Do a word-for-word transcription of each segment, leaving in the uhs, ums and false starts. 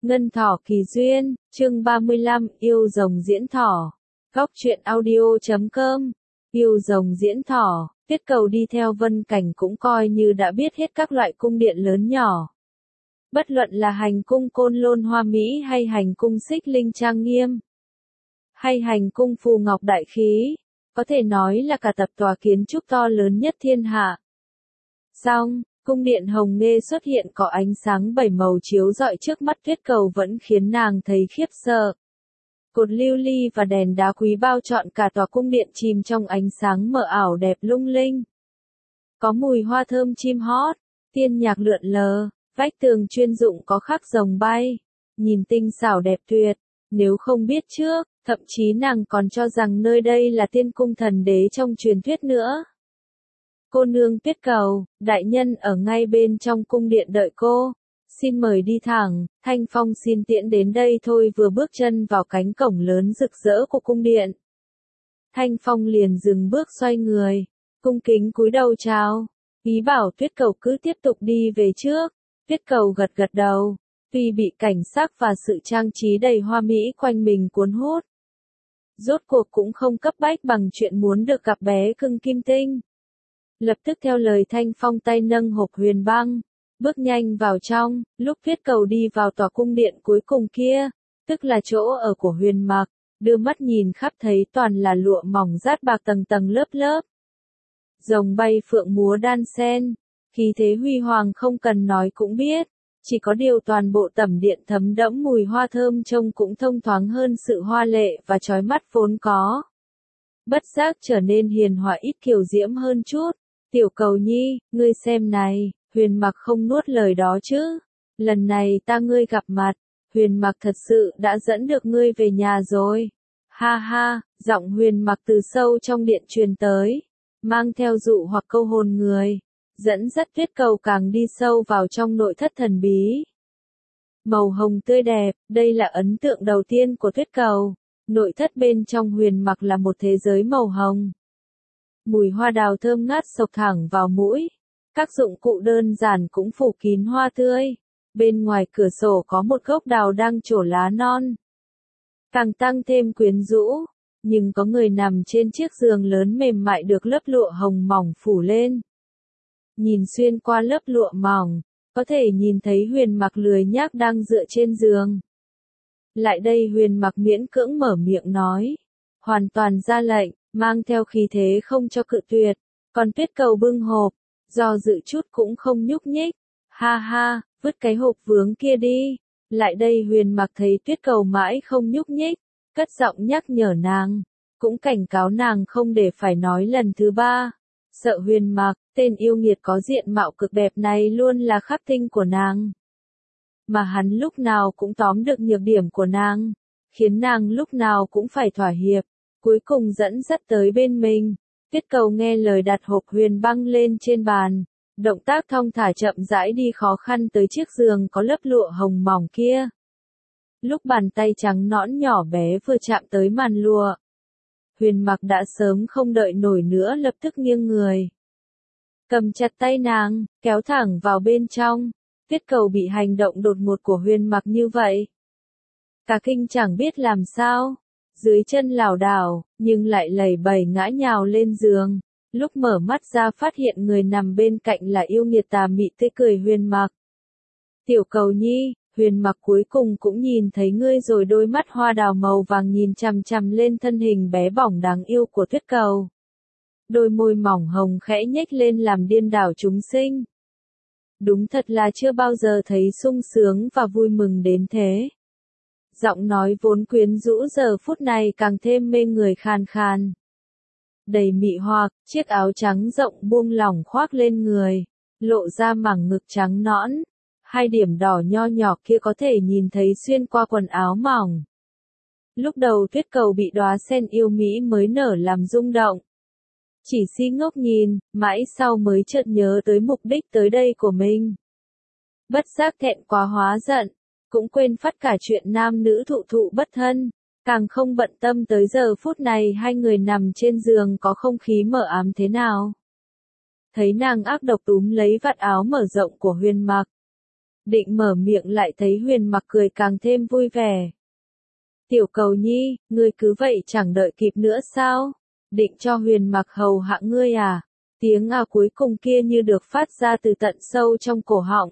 Ngân thỏ kỳ duyên, chương ba mươi lăm, yêu rồng diễn thỏ. Góc truyện audio chấm com. Yêu rồng diễn thỏ, Tuyết Cầu đi theo Vân Cảnh cũng coi như đã biết hết các loại cung điện lớn nhỏ. Bất luận là hành cung Côn Lôn Hoa Mỹ hay hành cung Xích Linh Trang Nghiêm, hay hành cung Phù Ngọc Đại Khí, có thể nói là cả tập tòa kiến trúc to lớn nhất thiên hạ. Song, cung điện Hồng Nghê xuất hiện có ánh sáng bảy màu chiếu rọi trước mắt Tuyết Cầu vẫn khiến nàng thấy khiếp sợ. Cột lưu ly và đèn đá quý bao trọn cả tòa cung điện chìm trong ánh sáng mờ ảo đẹp lung linh. Có mùi hoa thơm chim hót, tiên nhạc lượn lờ, vách tường chuyên dụng có khắc rồng bay, nhìn tinh xảo đẹp tuyệt. Nếu không biết trước, thậm chí nàng còn cho rằng nơi đây là tiên cung thần đế trong truyền thuyết nữa. Cô nương Tuyết Cầu, đại nhân ở ngay bên trong cung điện đợi cô. Xin mời đi thẳng, Thanh Phong xin tiễn đến đây thôi. Vừa bước chân vào cánh cổng lớn rực rỡ của cung điện, Thanh Phong liền dừng bước xoay người, cung kính cúi đầu chào, ý bảo Tuyết Cầu cứ tiếp tục đi về trước. Tuyết Cầu gật gật đầu, tuy bị cảnh sắc và sự trang trí đầy hoa mỹ quanh mình cuốn hút, rốt cuộc cũng không cấp bách bằng chuyện muốn được gặp bé cưng Kim Tinh. Lập tức theo lời Thanh Phong tay nâng hộp huyền băng, bước nhanh vào trong. Lúc Tuyết Cầu đi vào tòa cung điện cuối cùng kia, tức là chỗ ở của Huyền Mặc, đưa mắt nhìn khắp thấy toàn là lụa mỏng rát bạc tầng tầng lớp lớp. Rồng bay phượng múa đan sen, khí thế huy hoàng không cần nói cũng biết, chỉ có điều toàn bộ tẩm điện thấm đẫm mùi hoa thơm trông cũng thông thoáng hơn sự hoa lệ và chói mắt vốn có. Bất giác trở nên hiền hòa ít kiều diễm hơn chút. Tiểu Cầu nhi, ngươi xem này, Huyền Mặc không nuốt lời đó chứ. Lần này ta ngươi gặp mặt, Huyền Mặc thật sự đã dẫn được ngươi về nhà rồi. Ha ha, giọng Huyền Mặc từ sâu trong điện truyền tới, mang theo dụ hoặc câu hồn người, dẫn dắt Tuyết Cầu càng đi sâu vào trong nội thất thần bí. Màu hồng tươi đẹp, đây là ấn tượng đầu tiên của Tuyết Cầu. Nội thất bên trong Huyền Mặc là một thế giới màu hồng. Mùi hoa đào thơm ngát xộc thẳng vào mũi. Các dụng cụ đơn giản cũng phủ kín hoa tươi. Bên ngoài cửa sổ có một gốc đào đang trổ lá non, càng tăng thêm quyến rũ. Nhưng có người nằm trên chiếc giường lớn mềm mại được lớp lụa hồng mỏng phủ lên. Nhìn xuyên qua lớp lụa mỏng, có thể nhìn thấy Huyền Mặc lười nhác đang dựa trên giường. Lại đây, Huyền Mặc miễn cưỡng mở miệng nói, hoàn toàn ra lệnh, mang theo khí thế không cho cự tuyệt. Còn Tuyết Cầu bưng hộp, do dự chút cũng không nhúc nhích. Ha ha, vứt cái hộp vướng kia đi. Lại đây, Huyền Mặc thấy Tuyết Cầu mãi không nhúc nhích, cất giọng nhắc nhở nàng, cũng cảnh cáo nàng không để phải nói lần thứ ba. Sợ Huyền Mặc, tên yêu nghiệt có diện mạo cực đẹp này luôn là khắc tinh của nàng, mà hắn lúc nào cũng tóm được nhược điểm của nàng, khiến nàng lúc nào cũng phải thỏa hiệp, cuối cùng dẫn dắt tới bên mình. Tuyết Cầu nghe lời đặt hộp huyền băng lên trên bàn, động tác thong thả chậm rãi đi khó khăn tới chiếc giường có lớp lụa hồng mỏng kia. Lúc bàn tay trắng nõn nhỏ bé vừa chạm tới màn lụa, Huyền Mặc đã sớm không đợi nổi nữa lập tức nghiêng người, cầm chặt tay nàng, kéo thẳng vào bên trong. Tuyết Cầu bị hành động đột ngột của Huyền Mặc như vậy, cả kinh chẳng biết làm sao, dưới chân lảo đảo, nhưng lại lầy bầy ngã nhào lên giường. Lúc mở mắt ra phát hiện người nằm bên cạnh là yêu nghiệt tà mị tươi cười Huyền Mặc. Tiểu Cầu nhi, Huyền Mặc cuối cùng cũng nhìn thấy ngươi rồi. Đôi mắt hoa đào màu vàng nhìn chằm chằm lên thân hình bé bỏng đáng yêu của Tuyết Cầu. Đôi môi mỏng hồng khẽ nhếch lên làm điên đảo chúng sinh. Đúng thật là chưa bao giờ thấy sung sướng và vui mừng đến thế. Giọng nói vốn quyến rũ giờ phút này càng thêm mê người khàn khàn, đầy mị hoặc. Chiếc áo trắng rộng buông lỏng khoác lên người, lộ ra mảng ngực trắng nõn. Hai điểm đỏ nho nhỏ kia có thể nhìn thấy xuyên qua quần áo mỏng. Lúc đầu Tuyết Cầu bị đóa sen yêu mỹ mới nở làm rung động, chỉ si ngốc nhìn, mãi sau mới chợt nhớ tới mục đích tới đây của mình. Bất giác thẹn quá hóa giận, cũng quên phắt cả chuyện nam nữ thụ thụ bất thân, càng không bận tâm tới giờ phút này hai người nằm trên giường có không khí mờ ám thế nào. Thấy nàng ác độc túm lấy vạt áo mở rộng của Huyền Mặc, định mở miệng lại thấy Huyền Mặc cười càng thêm vui vẻ. Tiểu Cầu Nhi, ngươi cứ vậy chẳng đợi kịp nữa sao? Định cho Huyền Mặc hầu hạ ngươi à? Tiếng à cuối cùng kia như được phát ra từ tận sâu trong cổ họng.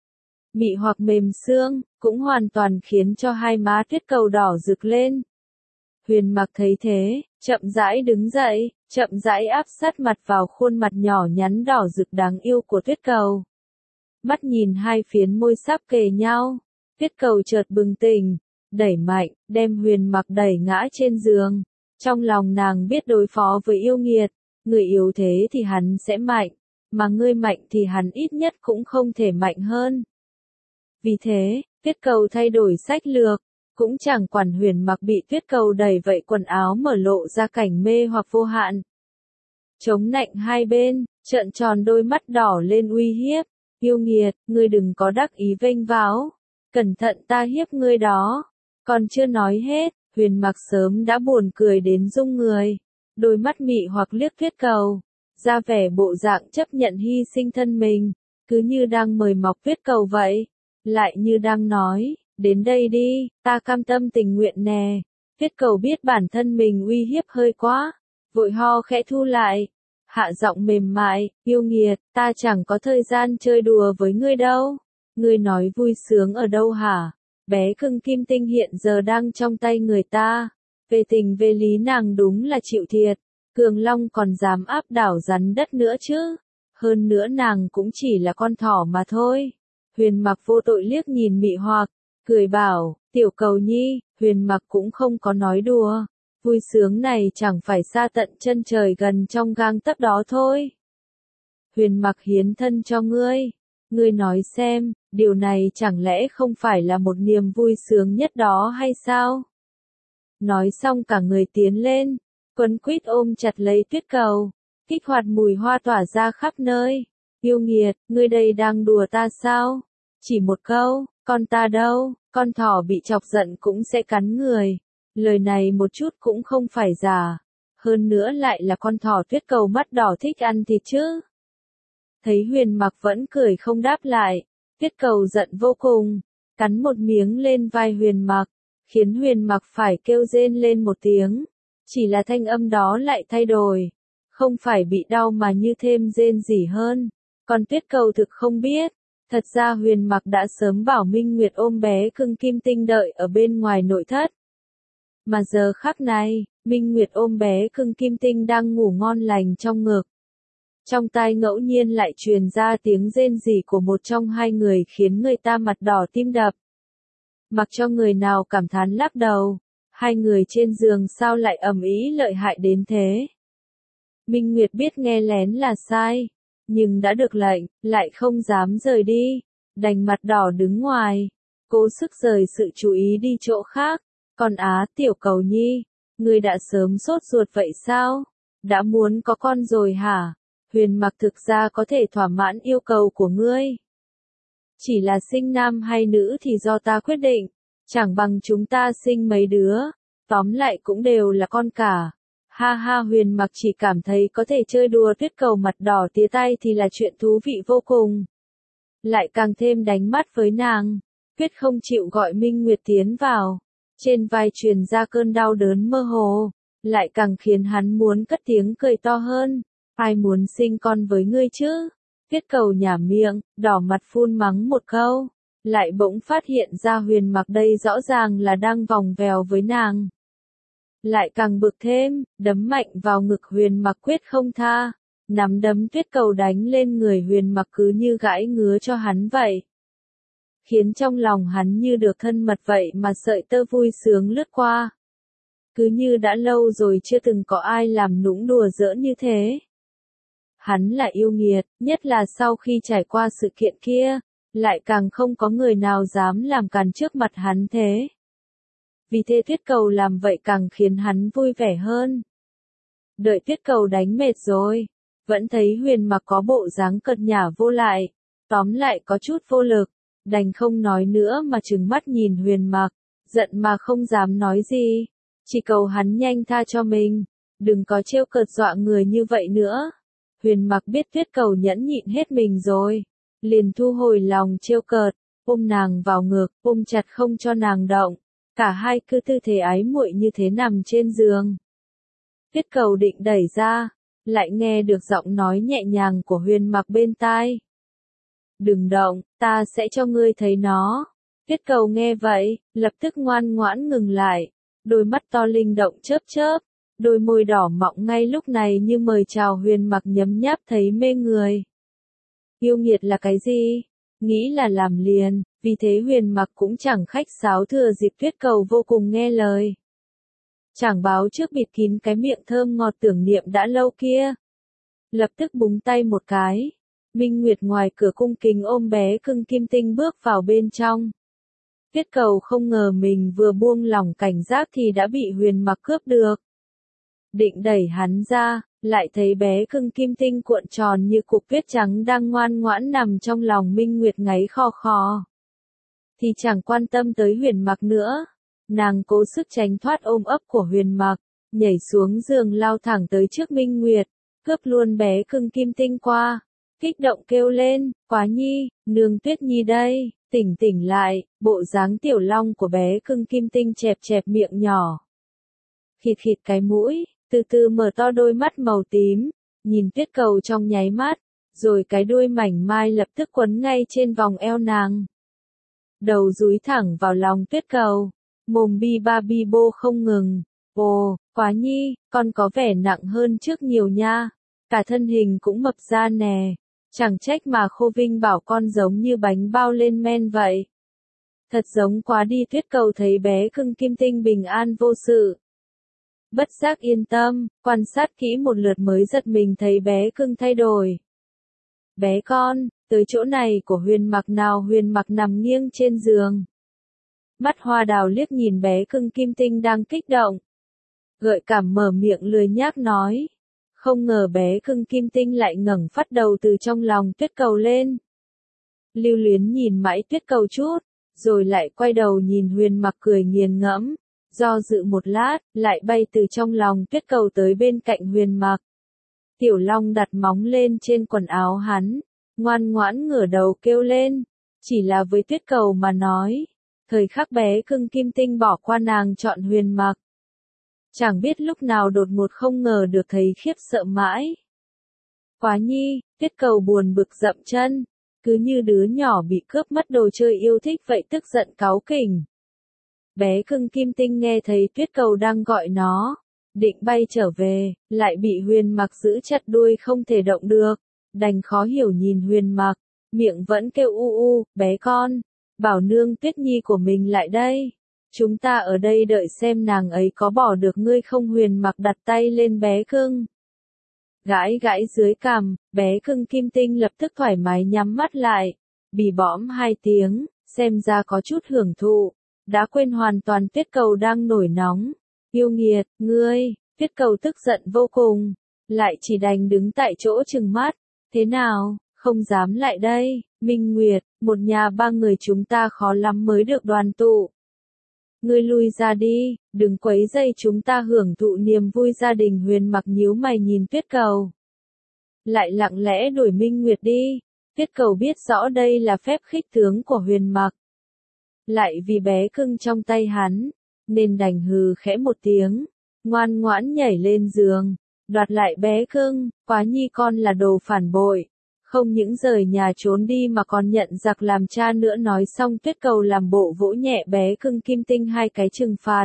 Mị hoặc mềm xương, cũng hoàn toàn khiến cho hai má Tuyết Cầu đỏ rực lên. Huyền Mặc thấy thế, chậm rãi đứng dậy, chậm rãi áp sát mặt vào khuôn mặt nhỏ nhắn đỏ rực đáng yêu của Tuyết Cầu. Mắt nhìn hai phiến môi sắp kề nhau, Tuyết Cầu chợt bừng tỉnh, đẩy mạnh, đem Huyền Mặc đẩy ngã trên giường. Trong lòng nàng biết đối phó với yêu nghiệt, người yếu thế thì hắn sẽ mạnh, mà ngươi mạnh thì hắn ít nhất cũng không thể mạnh hơn. Vì thế, Tuyết Cầu thay đổi sách lược, cũng chẳng quản Huyền Mặc bị Tuyết Cầu đẩy vậy quần áo mở lộ ra cảnh mê hoặc vô hạn. Chống nạnh hai bên, trợn tròn đôi mắt đỏ lên uy hiếp, yêu nghiệt, ngươi đừng có đắc ý vênh váo, cẩn thận ta hiếp ngươi đó. Còn chưa nói hết, Huyền Mặc sớm đã buồn cười đến rung người, đôi mắt mị hoặc liếc Tuyết Cầu, ra vẻ bộ dạng chấp nhận hy sinh thân mình, cứ như đang mời mọc Tuyết Cầu vậy, lại như đang nói, đến đây đi, ta cam tâm tình nguyện nè. Tuyết Cầu biết bản thân mình uy hiếp hơi quá, vội ho khẽ thu lại, hạ giọng mềm mại, yêu nghiệt, ta chẳng có thời gian chơi đùa với ngươi đâu. Ngươi nói vui sướng ở đâu hả? Bé cưng Kim Tinh hiện giờ đang trong tay người ta. Về tình về lý nàng đúng là chịu thiệt. Cường Long còn dám áp đảo rắn đất nữa chứ. Hơn nữa nàng cũng chỉ là con thỏ mà thôi. Huyền Mặc vô tội liếc nhìn mị hoặc, cười bảo, Tiểu Cầu Nhi, Huyền Mặc cũng không có nói đùa. Vui sướng này chẳng phải xa tận chân trời gần trong gang tấc đó thôi. Huyền Mặc hiến thân cho ngươi. Ngươi nói xem, điều này chẳng lẽ không phải là một niềm vui sướng nhất đó hay sao? Nói xong cả người tiến lên, quấn quýt ôm chặt lấy Tuyết Cầu, kích hoạt mùi hoa tỏa ra khắp nơi. Yêu nghiệt, ngươi đây đang đùa ta sao? Chỉ một câu, con ta đâu, con thỏ bị chọc giận cũng sẽ cắn người. Lời này một chút cũng không phải giả. Hơn nữa lại là con thỏ Tuyết Cầu mắt đỏ thích ăn thịt chứ. Thấy Huyền Mặc vẫn cười không đáp lại, Tuyết Cầu giận vô cùng, cắn một miếng lên vai Huyền Mặc, khiến Huyền Mặc phải kêu rên lên một tiếng. Chỉ là thanh âm đó lại thay đổi, không phải bị đau mà như thêm rên rỉ hơn. Còn Tuyết Cầu thực không biết, thật ra Huyền Mặc đã sớm bảo Minh Nguyệt ôm bé cưng Kim Tinh đợi ở bên ngoài nội thất. Mà giờ khắc này, Minh Nguyệt ôm bé cưng Kim Tinh đang ngủ ngon lành trong ngực. Trong tai ngẫu nhiên lại truyền ra tiếng rên rỉ của một trong hai người khiến người ta mặt đỏ tim đập. Mặc cho người nào cảm thán lắc đầu, hai người trên giường sao lại ầm ĩ lợi hại đến thế. Minh Nguyệt biết nghe lén là sai, nhưng đã được lệnh, lại không dám rời đi, đành mặt đỏ đứng ngoài, cố sức rời sự chú ý đi chỗ khác. Còn Á, Tiểu Cầu Nhi, ngươi đã sớm sốt ruột vậy sao? Đã muốn có con rồi hả? Huyền Mặc thực ra có thể thỏa mãn yêu cầu của ngươi. Chỉ là sinh nam hay nữ thì do ta quyết định, chẳng bằng chúng ta sinh mấy đứa, tóm lại cũng đều là con cả. Ha ha, Huyền Mặc chỉ cảm thấy có thể chơi đùa Tuyết Cầu mặt đỏ tía tay thì là chuyện thú vị vô cùng. Lại càng thêm đánh mắt với nàng, quyết không chịu gọi Minh Nguyệt tiến vào. Trên vai truyền ra cơn đau đớn mơ hồ, lại càng khiến hắn muốn cất tiếng cười to hơn. Ai muốn sinh con với ngươi chứ? Tuyết Cầu nhả miệng, đỏ mặt phun mắng một câu, lại bỗng phát hiện ra Huyền Mặc đây rõ ràng là đang vòng vèo với nàng. Lại càng bực thêm, đấm mạnh vào ngực Huyền Mặc quyết không tha, nắm đấm Tuyết Cầu đánh lên người Huyền Mặc cứ như gãi ngứa cho hắn vậy. Khiến trong lòng hắn như được thân mật vậy mà sợi tơ vui sướng lướt qua. Cứ như đã lâu rồi chưa từng có ai làm nũng đùa giỡn như thế. Hắn là yêu nghiệt, nhất là sau khi trải qua sự kiện kia, lại càng không có người nào dám làm càn trước mặt hắn thế. Vì thế Tuyết Cầu làm vậy càng khiến hắn vui vẻ hơn. Đợi Tuyết Cầu đánh mệt rồi, vẫn thấy Huyền Mặc có bộ dáng cợt nhả vô lại, tóm lại có chút vô lực, đành không nói nữa mà trừng mắt nhìn Huyền Mặc, giận mà không dám nói gì, chỉ cầu hắn nhanh tha cho mình, đừng có trêu cợt dọa người như vậy nữa. Huyền Mặc biết Tuyết Cầu nhẫn nhịn hết mình rồi, liền thu hồi lòng trêu cợt, ôm nàng vào ngực, ôm chặt không cho nàng động. Cả hai cứ tư thế ái muội như thế nằm trên giường. Tuyết Cầu định đẩy ra, lại nghe được giọng nói nhẹ nhàng của Huyền Mặc bên tai. Đừng động, ta sẽ cho ngươi thấy nó. Tuyết Cầu nghe vậy, lập tức ngoan ngoãn ngừng lại, đôi mắt to linh động chớp chớp, đôi môi đỏ mọng ngay lúc này như mời chào Huyền Mặc nhấm nháp thấy mê người. Yêu nghiệt là cái gì? Nghĩ là làm liền, vì thế Huyền Mặc cũng chẳng khách sáo thừa dịp Tuyết Cầu vô cùng nghe lời. Chẳng báo trước bịt kín cái miệng thơm ngọt tưởng niệm đã lâu kia. Lập tức búng tay một cái. Minh Nguyệt ngoài cửa cung kính ôm bé cưng Kim Tinh bước vào bên trong. Tuyết Cầu không ngờ mình vừa buông lỏng cảnh giác thì đã bị Huyền Mặc cướp được. Định đẩy hắn ra, lại thấy bé cưng Kim Tinh cuộn tròn như cục tuyết trắng đang ngoan ngoãn nằm trong lòng Minh Nguyệt ngáy khò khò. Thì chẳng quan tâm tới Huyền Mặc nữa. Nàng cố sức tránh thoát ôm ấp của Huyền Mặc, nhảy xuống giường lao thẳng tới trước Minh Nguyệt, cướp luôn bé cưng Kim Tinh qua. Kích động kêu lên, Quá Nhi, nương Tuyết Nhi đây, tỉnh tỉnh lại, bộ dáng tiểu long của bé cưng Kim Tinh chẹp chẹp miệng nhỏ. Khịt khịt cái mũi, từ từ mở to đôi mắt màu tím, nhìn Tuyết Cầu trong nháy mắt, rồi cái đuôi mảnh mai lập tức quấn ngay trên vòng eo nàng. Đầu dúi thẳng vào lòng Tuyết Cầu, mồm bi ba bi bô không ngừng. Ồ, Quá Nhi, con có vẻ nặng hơn trước nhiều nha, cả thân hình cũng mập ra nè. Chẳng trách mà Khô Vinh bảo con giống như bánh bao lên men vậy. Thật giống quá đi. Tuyết Cầu thấy bé cưng Kim Tinh bình an vô sự. Bất giác yên tâm, quan sát kỹ một lượt mới giật mình thấy bé cưng thay đổi. Bé con, tới chỗ này của Huyền Mặc nào? Huyền Mặc nằm nghiêng trên giường. Mắt hoa đào liếc nhìn bé cưng Kim Tinh đang kích động. Gợi cảm mở miệng lười nhác nói. Không ngờ bé cưng Kim Tinh lại ngẩng phát đầu từ trong lòng Tuyết Cầu lên. Lưu luyến nhìn mãi Tuyết Cầu chút, rồi lại quay đầu nhìn Huyền Mặc cười nghiền ngẫm, do dự một lát, lại bay từ trong lòng Tuyết Cầu tới bên cạnh Huyền Mặc. Tiểu Long đặt móng lên trên quần áo hắn, ngoan ngoãn ngửa đầu kêu lên, chỉ là với Tuyết Cầu mà nói, thời khắc bé cưng Kim Tinh bỏ qua nàng chọn Huyền Mặc. Chẳng biết lúc nào đột ngột không ngờ được thấy khiếp sợ mãi. Quá Nhi, Tuyết Cầu buồn bực dậm chân, cứ như đứa nhỏ bị cướp mất đồ chơi yêu thích vậy, tức giận cáu kỉnh. Bé cưng Kim Tinh nghe thấy Tuyết Cầu đang gọi nó, định bay trở về, lại bị Huyền Mặc giữ chặt đuôi không thể động được, đành khó hiểu nhìn Huyền Mặc, miệng vẫn kêu u u, bé con, bảo nương Tuyết Nhi của mình lại đây. Chúng ta ở đây đợi xem nàng ấy có bỏ được ngươi không. Huyền Mặc đặt tay lên bé cưng. Gãi gãi dưới cằm, bé cưng Kim Tinh lập tức thoải mái nhắm mắt lại. Bì bõm hai tiếng, xem ra có chút hưởng thụ. Đã quên hoàn toàn Tuyết Cầu đang nổi nóng. Yêu nghiệt, ngươi, Tuyết Cầu tức giận vô cùng. Lại chỉ đành đứng tại chỗ trừng mắt. Thế nào, không dám lại đây, Minh Nguyệt, một nhà ba người chúng ta khó lắm mới được đoàn tụ. Ngươi lui ra đi, đừng quấy rầy chúng ta hưởng thụ niềm vui gia đình. Huyền Mặc nhíu mày nhìn Tuyết Cầu. Lại lặng lẽ đuổi Minh Nguyệt đi. Tuyết Cầu biết rõ đây là phép khích tướng của Huyền Mặc. Lại vì bé cưng trong tay hắn, nên đành hừ khẽ một tiếng, ngoan ngoãn nhảy lên giường, đoạt lại bé cưng. Quá Nhi con là đồ phản bội. Không những rời nhà trốn đi mà còn nhận giặc làm cha nữa. Nói xong Tuyết Cầu làm bộ vỗ nhẹ bé cưng Kim Tinh hai cái trừng phạt.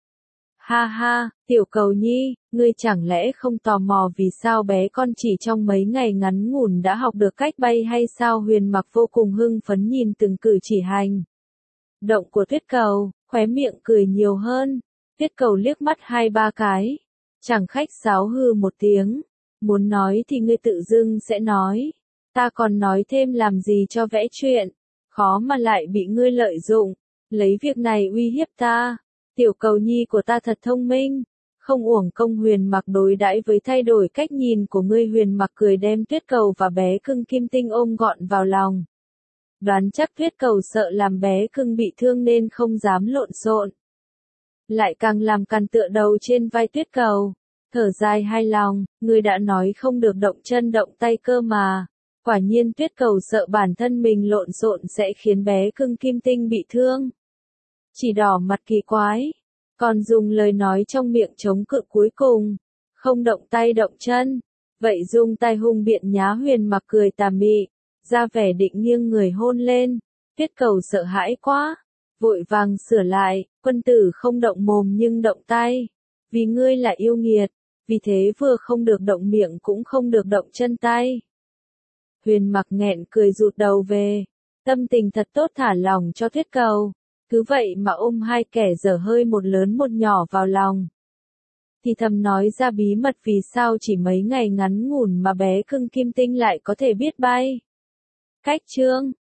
Ha ha, Tiểu Cầu Nhi, ngươi chẳng lẽ không tò mò vì sao bé con chỉ trong mấy ngày ngắn ngủn đã học được cách bay hay sao? Huyền Mặc vô cùng hưng phấn nhìn từng cử chỉ hành động của Tuyết Cầu, khóe miệng cười nhiều hơn. Tuyết Cầu liếc mắt hai ba cái, chẳng khách sáo hừ một tiếng, muốn nói thì ngươi tự dưng sẽ nói. Ta còn nói thêm làm gì cho vẽ chuyện, khó mà lại bị ngươi lợi dụng, lấy việc này uy hiếp ta. Tiểu Cầu Nhi của ta thật thông minh, không uổng công Huyền Mặc đối đãi với thay đổi cách nhìn của ngươi. Huyền Mặc cười đem Tuyết Cầu và bé cưng Kim Tinh ôm gọn vào lòng. Đoán chắc Tuyết Cầu sợ làm bé cưng bị thương nên không dám lộn xộn. Lại càng làm cằn tựa đầu trên vai Tuyết Cầu, thở dài hài lòng, ngươi đã nói không được động chân động tay cơ mà. Quả nhiên Tuyết Cầu sợ bản thân mình lộn xộn sẽ khiến bé cưng Kim Tinh bị thương. Chỉ đỏ mặt kỳ quái, còn dùng lời nói trong miệng chống cự cuối cùng, không động tay động chân. Vậy dùng tay hung biện nhá Huyền Mặc cười tà mị, ra vẻ định nghiêng người hôn lên. Tuyết Cầu sợ hãi quá, vội vàng sửa lại, quân tử không động mồm nhưng động tay. Vì ngươi là yêu nghiệt, vì thế vừa không được động miệng cũng không được động chân tay. Huyền Mặc nghẹn cười rụt đầu về, tâm tình thật tốt thả lòng cho Tuyết Cầu. Cứ vậy mà ôm hai kẻ dở hơi một lớn một nhỏ vào lòng. Thì thầm nói ra bí mật vì sao chỉ mấy ngày ngắn ngủn mà bé cưng Kim Tinh lại có thể biết bay. Cách chương